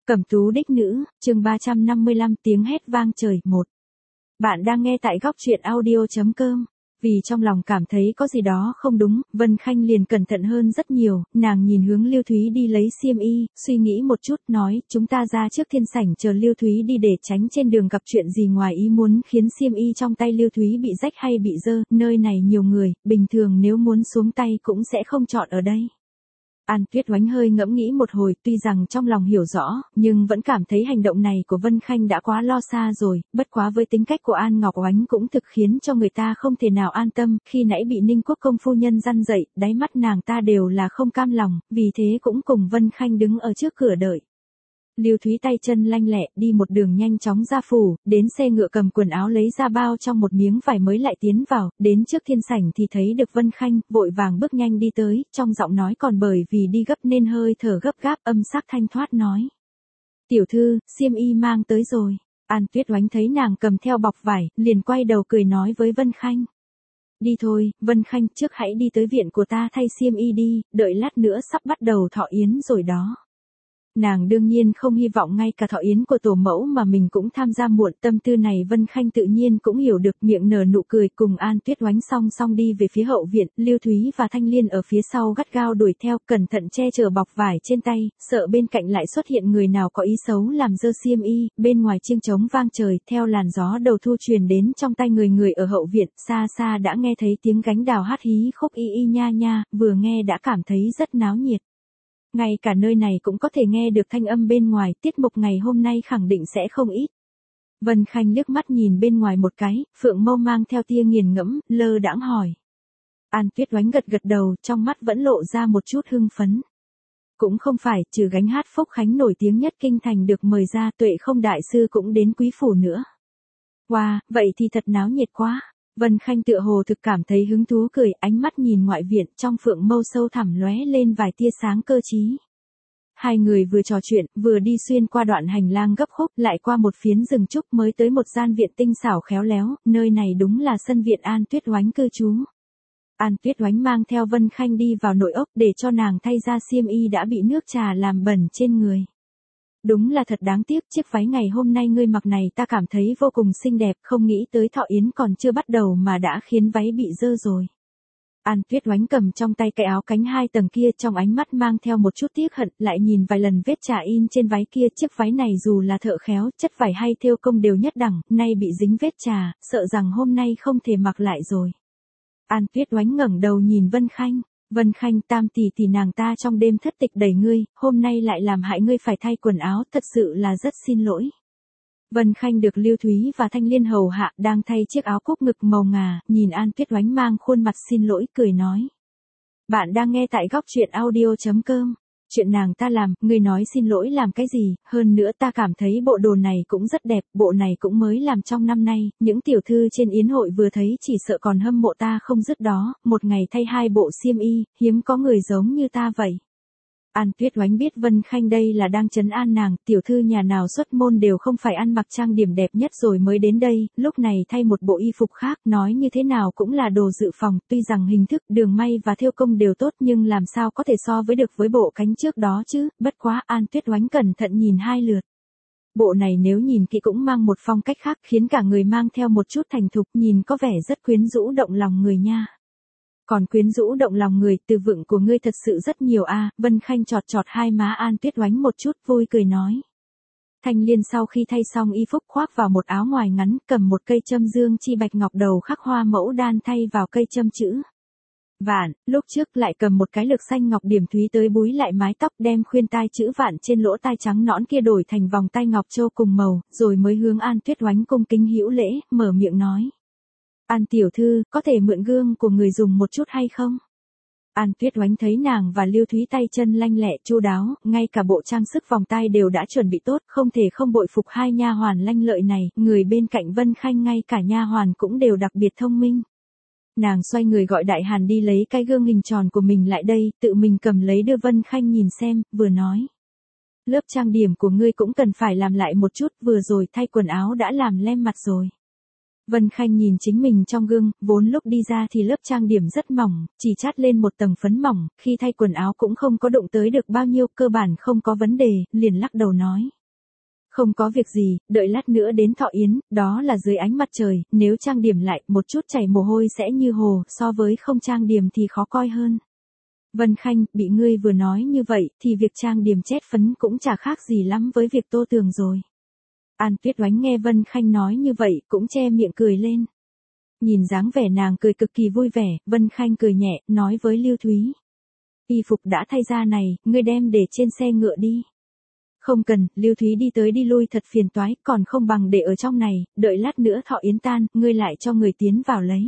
Cẩm tú đích nữ, chương 355 tiếng hét vang trời 1. Bạn đang nghe tại góc truyện audio.com. Vì trong lòng cảm thấy có gì đó không đúng, Vân Khanh liền cẩn thận hơn rất nhiều, nàng nhìn hướng Lưu Thúy đi lấy xiêm y, suy nghĩ một chút, nói, chúng ta ra trước thiên sảnh chờ Lưu Thúy đi để tránh trên đường gặp chuyện gì ngoài ý muốn khiến xiêm y trong tay Lưu Thúy bị rách hay bị dơ, nơi này nhiều người, bình thường nếu muốn xuống tay cũng sẽ không chọn ở đây. An Tuyết Oánh hơi ngẫm nghĩ một hồi, tuy rằng trong lòng hiểu rõ, nhưng vẫn cảm thấy hành động này của Vân Khanh đã quá lo xa rồi, bất quá với tính cách của An Ngọc Oánh cũng thực khiến cho người ta không thể nào an tâm, khi nãy bị Ninh Quốc công phu nhân răn dậy, đáy mắt nàng ta đều là không cam lòng, vì thế cũng cùng Vân Khanh đứng ở trước cửa đợi. Lưu Thúy tay chân lanh lẹ, đi một đường nhanh chóng ra phủ, đến xe ngựa cầm quần áo lấy ra bao trong một miếng vải mới lại tiến vào, đến trước thiên sảnh thì thấy được Vân Khanh, vội vàng bước nhanh đi tới, trong giọng nói còn bởi vì đi gấp nên hơi thở gấp gáp, âm sắc thanh thoát nói. Tiểu thư, xiêm y mang tới rồi. An Tuyết Oánh thấy nàng cầm theo bọc vải, liền quay đầu cười nói với Vân Khanh. Đi thôi, Vân Khanh, trước hãy đi tới viện của ta thay xiêm y đi, đợi lát nữa sắp bắt đầu thọ yến rồi đó. Nàng đương nhiên không hy vọng ngay cả thọ yến của tổ mẫu mà mình cũng tham gia muộn, tâm tư này Vân Khanh tự nhiên cũng hiểu được, miệng nở nụ cười, cùng An Tuyết Oánh song song đi về phía hậu viện, Lưu Thúy và Thanh Liên ở phía sau gắt gao đuổi theo, cẩn thận che chở bọc vải trên tay, sợ bên cạnh lại xuất hiện người nào có ý xấu làm dơ xiêm y. Bên ngoài chiêng trống vang trời, theo làn gió đầu thu truyền đến trong tai người ở hậu viện, xa xa đã nghe thấy tiếng gánh đào hát hí khúc y y nha nha, vừa nghe đã cảm thấy rất náo nhiệt. Ngay cả nơi này cũng có thể nghe được thanh âm bên ngoài, tiết mục ngày hôm nay khẳng định sẽ không ít. Vân Khanh liếc mắt nhìn bên ngoài một cái, phượng mâu mang theo tia nghiền ngẫm, lơ đãng hỏi. An Tuyết Oánh gật gật đầu, trong mắt vẫn lộ ra một chút hưng phấn. Cũng không phải, trừ gánh hát Phúc Khánh nổi tiếng nhất kinh thành được mời ra, Tuệ Không đại sư cũng đến quý phủ nữa. Wow, vậy thì thật náo nhiệt quá. Vân Khanh tựa hồ thực cảm thấy hứng thú cười, ánh mắt nhìn ngoại viện, trong phượng mâu sâu thẳm lóe lên vài tia sáng cơ trí. Hai người vừa trò chuyện, vừa đi xuyên qua đoạn hành lang gấp khúc, lại qua một phiến rừng trúc mới tới một gian viện tinh xảo khéo léo, nơi này đúng là sân viện An Tuyết Oánh cư trú. An Tuyết Oánh mang theo Vân Khanh đi vào nội ốc để cho nàng thay ra xiêm y đã bị nước trà làm bẩn trên người. Đúng là thật đáng tiếc, chiếc váy ngày hôm nay ngươi mặc này ta cảm thấy vô cùng xinh đẹp, không nghĩ tới thọ yến còn chưa bắt đầu mà đã khiến váy bị dơ rồi. An Tuyết Oánh cầm trong tay cái áo cánh 2 tầng kia, trong ánh mắt mang theo một chút tiếc hận, lại nhìn vài lần vết trà in trên váy kia, chiếc váy này dù là thợ khéo, chất vải hay thêu công đều nhất đẳng, nay bị dính vết trà, sợ rằng hôm nay không thể mặc lại rồi. An Tuyết Oánh ngẩng đầu nhìn Vân Khanh. Vân Khanh, tam tỷ tỷ nàng ta trong đêm thất tịch đẩy ngươi, hôm nay lại làm hại ngươi phải thay quần áo, thật sự là rất xin lỗi. Vân Khanh được Lưu Thúy và Thanh Liên hầu hạ, đang thay chiếc áo cúc ngực màu ngà, nhìn An Tuyết Oánh mang khuôn mặt xin lỗi, cười nói. Bạn đang nghe tại góc truyện audio.com. Chuyện nàng ta làm, ngươi nói xin lỗi làm cái gì, hơn nữa ta cảm thấy bộ đồ này cũng rất đẹp, bộ này cũng mới làm trong năm nay, những tiểu thư trên yến hội vừa thấy chỉ sợ còn hâm mộ ta không dứt đó, một ngày thay 2 bộ xiêm y, hiếm có người giống như ta vậy. An Tuyết Oánh biết Vân Khanh đây là đang trấn an nàng, tiểu thư nhà nào xuất môn đều không phải ăn mặc trang điểm đẹp nhất rồi mới đến đây, lúc này thay một bộ y phục khác, nói như thế nào cũng là đồ dự phòng, tuy rằng hình thức, đường may và thêu công đều tốt nhưng làm sao có thể so với được với bộ cánh trước đó chứ, bất quá An Tuyết Oánh cẩn thận nhìn 2 lượt. Bộ này nếu nhìn kỹ cũng mang một phong cách khác, khiến cả người mang theo một chút thành thục, nhìn có vẻ rất quyến rũ động lòng người nha. Còn quyến rũ động lòng người, từ vựng của ngươi thật sự rất nhiều a. Vân Khanh chọt chọt hai má An Tuyết Oánh một chút, vui cười nói. Thanh Liên sau khi thay xong y phục khoác vào một áo ngoài ngắn, cầm một cây châm dương chi bạch ngọc đầu khắc hoa mẫu đan thay vào cây châm chữ Vạn, lúc trước lại cầm một cái lược xanh ngọc điểm thúy tới búi lại mái tóc, đem khuyên tai chữ Vạn trên lỗ tai trắng nõn kia đổi thành vòng tay ngọc châu cùng màu, rồi mới hướng An Tuyết Oánh cung kính hữu lễ, mở miệng nói. An tiểu thư, có thể mượn gương của người dùng một chút hay không? An Tuyết Oánh thấy nàng và Lưu Thúy tay chân lanh lẹ chu đáo, ngay cả bộ trang sức vòng tay đều đã chuẩn bị tốt, không thể không bội phục hai nha hoàn lanh lợi này, người bên cạnh Vân Khanh ngay cả nha hoàn cũng đều đặc biệt thông minh. Nàng xoay người gọi Đại Hàn đi lấy cái gương hình tròn của mình lại đây, tự mình cầm lấy đưa Vân Khanh nhìn xem, vừa nói. Lớp trang điểm của ngươi cũng cần phải làm lại một chút, vừa rồi thay quần áo đã làm lem mặt rồi. Vân Khanh nhìn chính mình trong gương, vốn lúc đi ra thì lớp trang điểm rất mỏng, chỉ chát lên một tầng phấn mỏng, khi thay quần áo cũng không có đụng tới được bao nhiêu, cơ bản không có vấn đề, liền lắc đầu nói. Không có việc gì, đợi lát nữa đến Thọ Yến, đó là dưới ánh mặt trời, nếu trang điểm lại, một chút chảy mồ hôi sẽ như hồ, so với không trang điểm thì khó coi hơn. Vân Khanh, bị ngươi vừa nói như vậy, thì việc trang điểm chét phấn cũng chả khác gì lắm với việc tô tường rồi. An Tuyết Oánh nghe Vân Khanh nói như vậy, cũng che miệng cười lên. Nhìn dáng vẻ nàng cười cực kỳ vui vẻ, Vân Khanh cười nhẹ, nói với Lưu Thúy. Y phục đã thay ra này, ngươi đem để trên xe ngựa đi. Không cần, Lưu Thúy đi tới đi lui thật phiền toái, còn không bằng để ở trong này, đợi lát nữa Thọ Yến tan, ngươi lại cho người tiến vào lấy.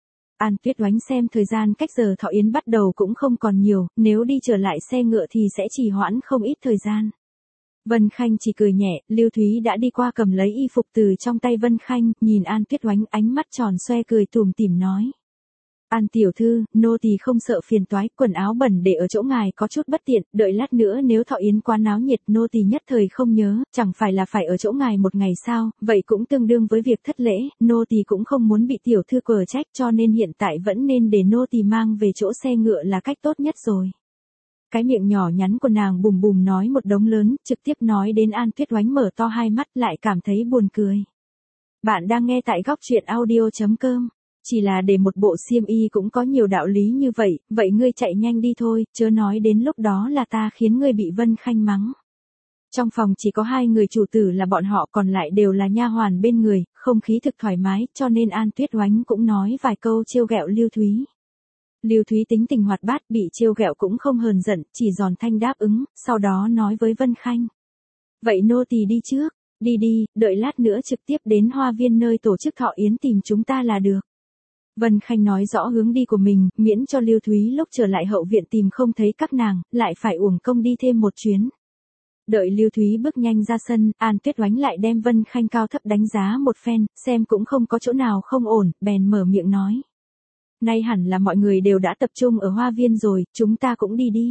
An Tuyết Oánh xem thời gian cách giờ Thọ Yến bắt đầu cũng không còn nhiều, nếu đi trở lại xe ngựa thì sẽ trì hoãn không ít thời gian. Vân Khanh chỉ cười nhẹ, Lưu Thúy đã đi qua cầm lấy y phục từ trong tay Vân Khanh, nhìn An Tuyết Oánh ánh mắt tròn xoe cười tủm tỉm nói. An tiểu thư, nô tỳ không sợ phiền toái, quần áo bẩn để ở chỗ ngài có chút bất tiện, đợi lát nữa nếu Thọ Yến quá náo nhiệt nô tỳ nhất thời không nhớ, chẳng phải là phải ở chỗ ngài một ngày sao, vậy cũng tương đương với việc thất lễ, nô tỳ cũng không muốn bị tiểu thư quở trách cho nên hiện tại vẫn nên để nô tỳ mang về chỗ xe ngựa là cách tốt nhất rồi. Cái miệng nhỏ nhắn của nàng bùm bùm nói một đống lớn, trực tiếp nói đến An Tuyết Oánh mở to hai mắt lại cảm thấy buồn cười. Bạn đang nghe tại góc truyện audio.com. Chỉ là để một bộ xiêm y cũng có nhiều đạo lý như vậy, vậy ngươi chạy nhanh đi thôi, chớ nói đến lúc đó là ta khiến ngươi bị Vân Khanh mắng. Trong phòng chỉ có hai người chủ tử là bọn họ, còn lại đều là nha hoàn bên người, không khí thực thoải mái, cho nên An Tuyết Oánh cũng nói vài câu trêu ghẹo Lưu Thúy. Lưu Thúy tính tình hoạt bát, bị trêu ghẹo cũng không hờn giận, chỉ giòn thanh đáp ứng, sau đó nói với Vân Khanh. Vậy nô tỳ đi trước, đi đi, đợi lát nữa trực tiếp đến hoa viên nơi tổ chức Thọ Yến tìm chúng ta là được. Vân Khanh nói rõ hướng đi của mình, miễn cho Lưu Thúy lúc trở lại hậu viện tìm không thấy các nàng, lại phải uổng công đi thêm một chuyến. Đợi Lưu Thúy bước nhanh ra sân, An Tuyết Oánh lại đem Vân Khanh cao thấp đánh giá một phen, xem cũng không có chỗ nào không ổn, bèn mở miệng nói. Nay hẳn là mọi người đều đã tập trung ở hoa viên rồi, chúng ta cũng đi đi.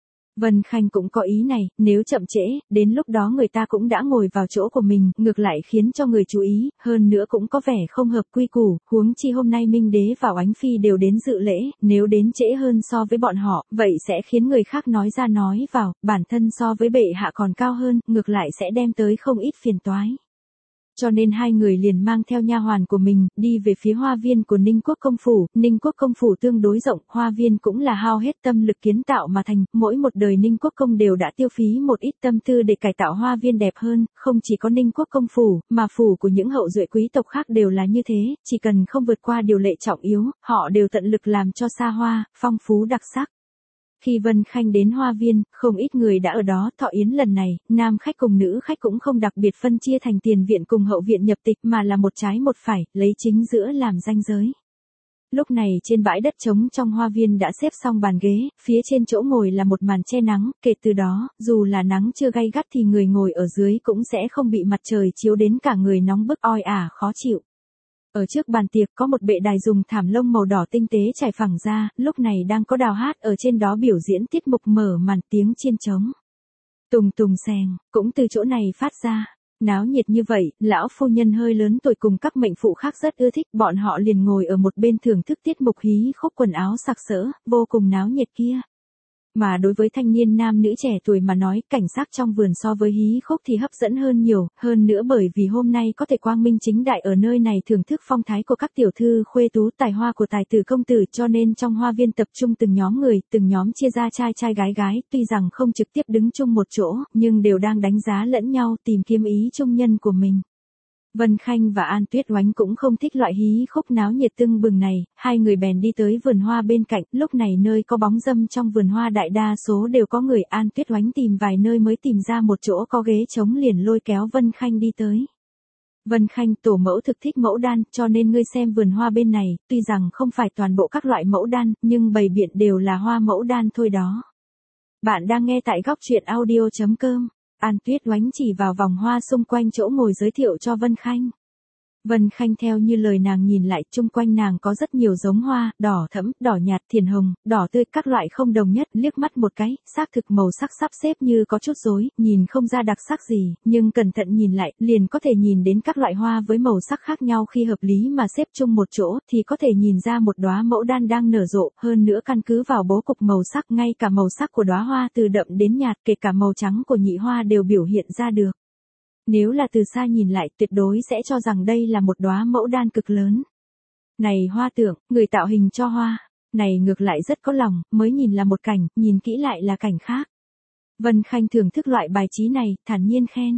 Vân Khanh cũng có ý này, nếu chậm trễ, đến lúc đó người ta cũng đã ngồi vào chỗ của mình, ngược lại khiến cho người chú ý, hơn nữa cũng có vẻ không hợp quy củ, huống chi hôm nay Minh Đế và Oánh Phi đều đến dự lễ, nếu đến trễ hơn so với bọn họ, vậy sẽ khiến người khác nói ra nói vào, bản thân so với bệ hạ còn cao hơn, ngược lại sẽ đem tới không ít phiền toái. Cho nên hai người liền mang theo nha hoàn của mình, đi về phía hoa viên của Ninh Quốc công phủ. Ninh Quốc công phủ tương đối rộng, hoa viên cũng là hao hết tâm lực kiến tạo mà thành, mỗi một đời Ninh Quốc công đều đã tiêu phí một ít tâm tư để cải tạo hoa viên đẹp hơn, không chỉ có Ninh Quốc công phủ, mà phủ của những hậu duệ quý tộc khác đều là như thế, chỉ cần không vượt qua điều lệ trọng yếu, họ đều tận lực làm cho xa hoa, phong phú đặc sắc. Khi Vân Khanh đến hoa viên, không ít người đã ở đó. Thọ Yến lần này, nam khách cùng nữ khách cũng không đặc biệt phân chia thành tiền viện cùng hậu viện nhập tịch mà là một trái một phải, lấy chính giữa làm ranh giới. Lúc này trên bãi đất trống trong hoa viên đã xếp xong bàn ghế, phía trên chỗ ngồi là một màn che nắng, kể từ đó, dù là nắng chưa gay gắt thì người ngồi ở dưới cũng sẽ không bị mặt trời chiếu đến cả người nóng bức oi ả khó chịu. Ở trước bàn tiệc có một bệ đài dùng thảm lông màu đỏ tinh tế trải phẳng ra, lúc này đang có đào hát ở trên đó biểu diễn tiết mục mở màn tiếng chiên trống. Tùng tùng xèng, cũng từ chỗ này phát ra. Náo nhiệt như vậy, lão phu nhân hơi lớn tuổi cùng các mệnh phụ khác rất ưa thích, bọn họ liền ngồi ở một bên thưởng thức tiết mục hí khúc quần áo sặc sỡ, vô cùng náo nhiệt kia. Mà đối với thanh niên nam nữ trẻ tuổi mà nói, cảnh sắc trong vườn so với hí khúc thì hấp dẫn hơn nhiều, hơn nữa bởi vì hôm nay có thể quang minh chính đại ở nơi này thưởng thức phong thái của các tiểu thư khuê tú tài hoa của tài tử công tử, cho nên trong hoa viên tập trung từng nhóm người, từng nhóm chia ra trai trai gái gái, tuy rằng không trực tiếp đứng chung một chỗ, nhưng đều đang đánh giá lẫn nhau tìm kiếm ý chung nhân của mình. Vân Khanh và An Tuyết Oánh cũng không thích loại hí khúc náo nhiệt tưng bừng này, hai người bèn đi tới vườn hoa bên cạnh, lúc này nơi có bóng râm trong vườn hoa đại đa số đều có người. An Tuyết Oánh tìm vài nơi mới tìm ra một chỗ có ghế trống liền lôi kéo Vân Khanh đi tới. Vân Khanh, tổ mẫu thực thích mẫu đan, cho nên ngươi xem vườn hoa bên này, tuy rằng không phải toàn bộ các loại mẫu đan, nhưng bày biện đều là hoa mẫu đan thôi đó. Bạn đang nghe tại góc truyện audio.com. An Tuyết Oánh chỉ vào vòng hoa xung quanh chỗ ngồi giới thiệu cho Vân Khanh. Vân Khanh theo như lời nàng nhìn lại, chung quanh nàng có rất nhiều giống hoa, đỏ thẫm, đỏ nhạt, thiền hồng, đỏ tươi, các loại không đồng nhất, liếc mắt một cái, xác thực màu sắc sắp xếp như có chút rối, nhìn không ra đặc sắc gì, nhưng cẩn thận nhìn lại, liền có thể nhìn đến các loại hoa với màu sắc khác nhau khi hợp lý mà xếp chung một chỗ, thì có thể nhìn ra một đóa mẫu đan đang nở rộ, hơn nữa căn cứ vào bố cục màu sắc, ngay cả màu sắc của đóa hoa từ đậm đến nhạt, kể cả màu trắng của nhị hoa đều biểu hiện ra được. Nếu là từ xa nhìn lại tuyệt đối sẽ cho rằng đây là một đóa mẫu đan cực lớn. Này hoa tượng, người tạo hình cho hoa, này ngược lại rất có lòng, mới nhìn là một cảnh, nhìn kỹ lại là cảnh khác. Vân Khanh thưởng thức loại bài trí này, thản nhiên khen.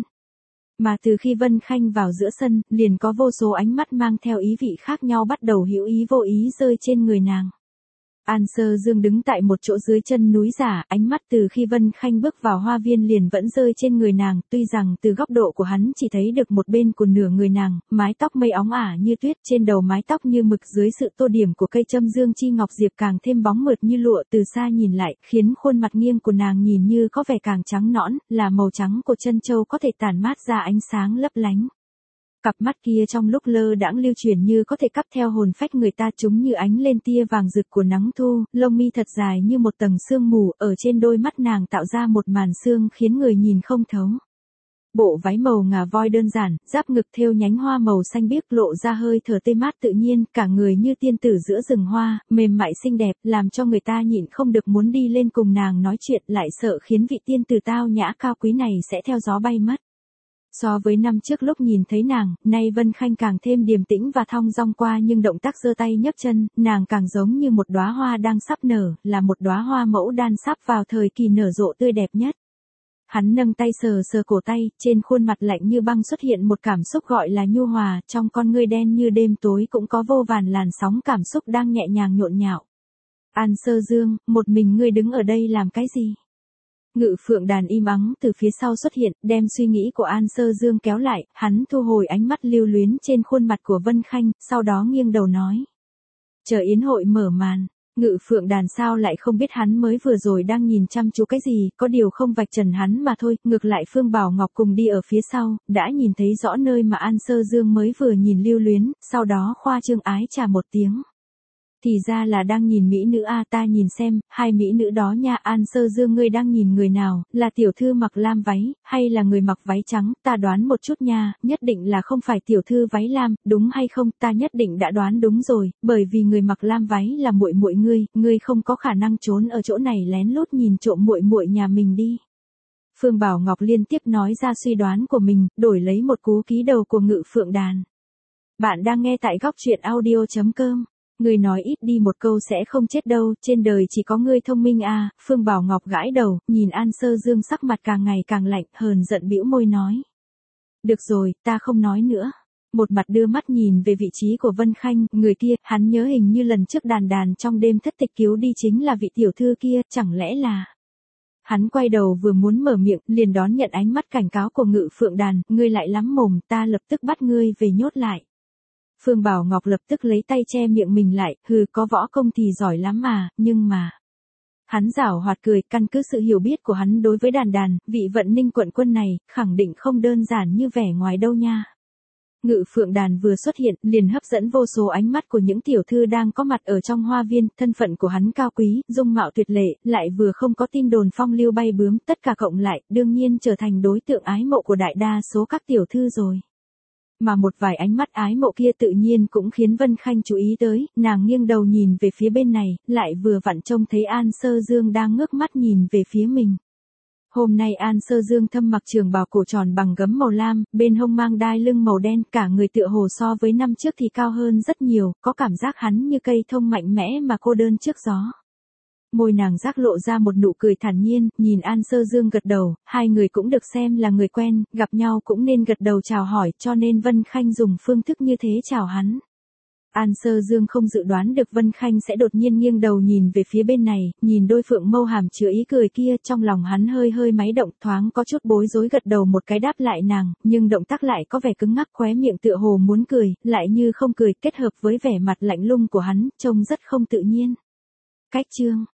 Mà từ khi Vân Khanh vào giữa sân, liền có vô số ánh mắt mang theo ý vị khác nhau bắt đầu hữu ý vô ý rơi trên người nàng. An Sơ Dương đứng tại một chỗ dưới chân núi giả, ánh mắt từ khi Vân Khanh bước vào hoa viên liền vẫn rơi trên người nàng, tuy rằng từ góc độ của hắn chỉ thấy được một bên của nửa người nàng, mái tóc mây óng ả như tuyết, trên đầu mái tóc như mực dưới sự tô điểm của cây châm dương chi ngọc diệp càng thêm bóng mượt như lụa, từ xa nhìn lại, khiến khuôn mặt nghiêng của nàng nhìn như có vẻ càng trắng nõn, là màu trắng của chân châu có thể tản mát ra ánh sáng lấp lánh. Cặp mắt kia trong lúc lơ đãng lưu chuyển như có thể cắp theo hồn phách người ta, chúng như ánh lên tia vàng rực của nắng thu, lông mi thật dài như một tầng sương mù, ở trên đôi mắt nàng tạo ra một màn sương khiến người nhìn không thấu. Bộ váy màu ngà voi đơn giản, giáp ngực thêu nhánh hoa màu xanh biếc lộ ra hơi thở tê mát tự nhiên, cả người như tiên tử giữa rừng hoa, mềm mại xinh đẹp, làm cho người ta nhịn không được muốn đi lên cùng nàng nói chuyện, lại sợ khiến vị tiên tử tao nhã cao quý này sẽ theo gió bay mất. So với năm trước lúc nhìn thấy nàng, nay Vân Khanh càng thêm điềm tĩnh và thong dong qua, nhưng động tác giơ tay nhấc chân, nàng càng giống như một đóa hoa đang sắp nở, là một đóa hoa mẫu đan sắp vào thời kỳ nở rộ tươi đẹp nhất. Hắn nâng tay sờ sờ cổ tay, trên khuôn mặt lạnh như băng xuất hiện một cảm xúc gọi là nhu hòa, trong con ngươi đen như đêm tối cũng có vô vàn làn sóng cảm xúc đang nhẹ nhàng nhộn nhạo. An Sơ Dương, một mình ngươi đứng ở đây làm cái gì? Ngự Phượng Đàn im ắng từ phía sau xuất hiện, đem suy nghĩ của An Sơ Dương kéo lại, hắn thu hồi ánh mắt lưu luyến trên khuôn mặt của Vân Khanh, sau đó nghiêng đầu nói. Chờ yến hội mở màn, Ngự Phượng Đàn sao lại không biết hắn mới vừa rồi đang nhìn chăm chú cái gì, có điều không vạch trần hắn mà thôi, ngược lại Phương Bảo Ngọc cùng đi ở phía sau, đã nhìn thấy rõ nơi mà An Sơ Dương mới vừa nhìn lưu luyến, sau đó khoa trương ái chà một tiếng. Thì ra là đang nhìn mỹ nữ a, ta nhìn xem, hai mỹ nữ đó nha. An Sơ Dương, ngươi đang nhìn người nào, là tiểu thư mặc lam váy, hay là người mặc váy trắng, ta đoán một chút nha, nhất định là không phải tiểu thư váy lam, đúng hay không, ta nhất định đã đoán đúng rồi, bởi vì người mặc lam váy là muội muội ngươi không có khả năng trốn ở chỗ này lén lút nhìn trộm muội muội nhà mình đi. Phương Bảo Ngọc liên tiếp nói ra suy đoán của mình, đổi lấy một cú ký đầu của Ngự Phượng Đàn. Bạn đang nghe tại góc truyện audio.com. Ngươi nói ít đi một câu sẽ không chết đâu, trên đời chỉ có ngươi thông minh à. Phương Bảo Ngọc gãi đầu, nhìn An Sơ Dương sắc mặt càng ngày càng lạnh, hờn giận bĩu môi nói. Được rồi, ta không nói nữa. Một mặt đưa mắt nhìn về vị trí của Vân Khanh, người kia, hắn nhớ hình như lần trước Đàn Đàn trong đêm thất tịch cứu đi chính là vị tiểu thư kia, chẳng lẽ là... Hắn quay đầu vừa muốn mở miệng, liền đón nhận ánh mắt cảnh cáo của Ngự Phượng Đàn, ngươi lại lắm mồm, ta lập tức bắt ngươi về nhốt lại. Phương Bảo Ngọc lập tức lấy tay che miệng mình lại, hừ, có võ công thì giỏi lắm mà, nhưng mà... Hắn giảo hoạt cười, căn cứ sự hiểu biết của hắn đối với Đàn Đàn, vị Vận Ninh quận quân này, khẳng định không đơn giản như vẻ ngoài đâu nha. Ngự Phượng Đàn vừa xuất hiện, liền hấp dẫn vô số ánh mắt của những tiểu thư đang có mặt ở trong hoa viên, thân phận của hắn cao quý, dung mạo tuyệt lệ, lại vừa không có tin đồn phong lưu bay bướm, tất cả cộng lại, đương nhiên trở thành đối tượng ái mộ của đại đa số các tiểu thư rồi. Mà một vài ánh mắt ái mộ kia tự nhiên cũng khiến Vân Khanh chú ý tới, nàng nghiêng đầu nhìn về phía bên này, lại vừa vặn trông thấy An Sơ Dương đang ngước mắt nhìn về phía mình. Hôm nay An Sơ Dương thâm mặc trường bào cổ tròn bằng gấm màu lam, bên hông mang đai lưng màu đen, cả người tựa hồ so với năm trước thì cao hơn rất nhiều, có cảm giác hắn như cây thông mạnh mẽ mà cô đơn trước gió. Môi nàng rác lộ ra một nụ cười thản nhiên, nhìn An Sơ Dương gật đầu, hai người cũng được xem là người quen, gặp nhau cũng nên gật đầu chào hỏi, cho nên Vân Khanh dùng phương thức như thế chào hắn. An Sơ Dương không dự đoán được Vân Khanh sẽ đột nhiên nghiêng đầu nhìn về phía bên này, nhìn đôi phượng mâu hàm chứa ý cười kia, trong lòng hắn hơi hơi máy động, thoáng có chút bối rối gật đầu một cái đáp lại nàng, nhưng động tác lại có vẻ cứng ngắc, khóe miệng tựa hồ muốn cười, lại như không cười, kết hợp với vẻ mặt lạnh lùng của hắn, trông rất không tự nhiên. Cách chương